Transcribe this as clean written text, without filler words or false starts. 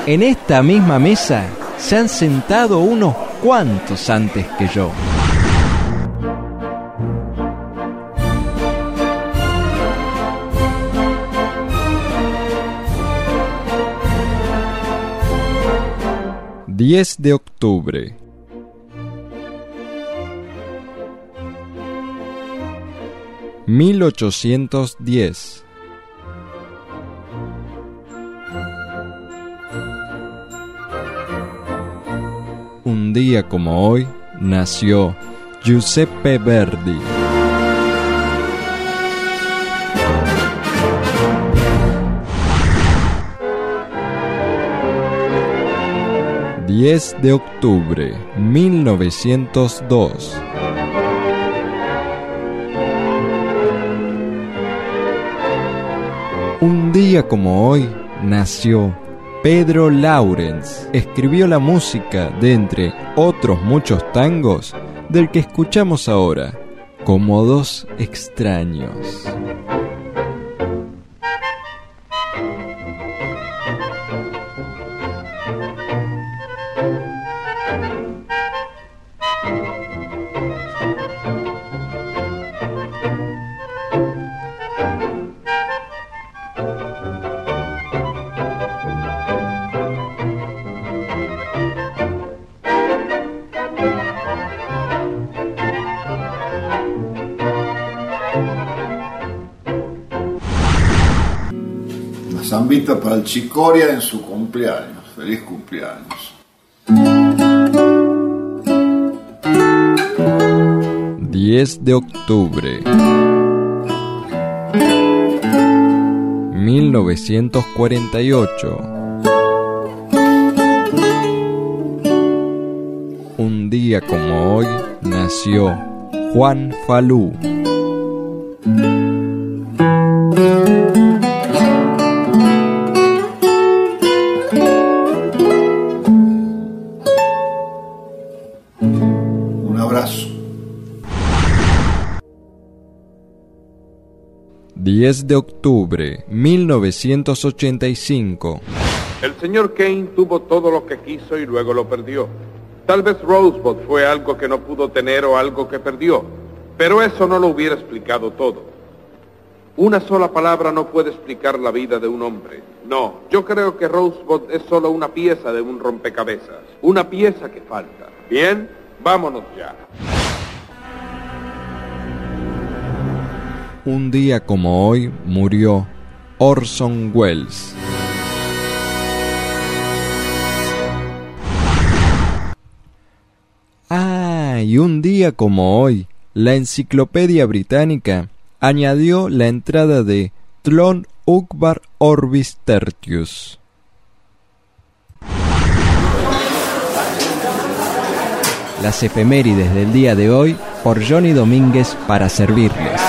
En esta misma mesa se han sentado unos cuantos antes que yo. ...10 de octubre... ...1810... Un día como hoy nació Giuseppe Verdi. ...10 de octubre, 1902... Un día como hoy nació Pedro Lawrence. Escribió la música de, entre otros muchos tangos, del que escuchamos ahora, Como dos extraños. Zambita para el Chicoria en su cumpleaños. Feliz cumpleaños. 10 de octubre 1948. Un día como hoy nació Juan Falú. Un abrazo. 10 de octubre 1985. El señor Kane tuvo todo lo que quiso y luego lo perdió. Tal vez Rosebud fue algo que no pudo tener o algo que perdió, pero eso no lo hubiera explicado todo. Una sola palabra no puede explicar la vida de un hombre. No, yo creo que Rosebud es solo una pieza de un rompecabezas, una pieza que falta. Bien, vámonos ya. Un día como hoy murió Orson Welles. Y un día como hoy, la Enciclopedia Británica añadió la entrada de Tlön Uqbar Orbis Tertius. Las efemérides del día de hoy por Johnny Domínguez para servirles.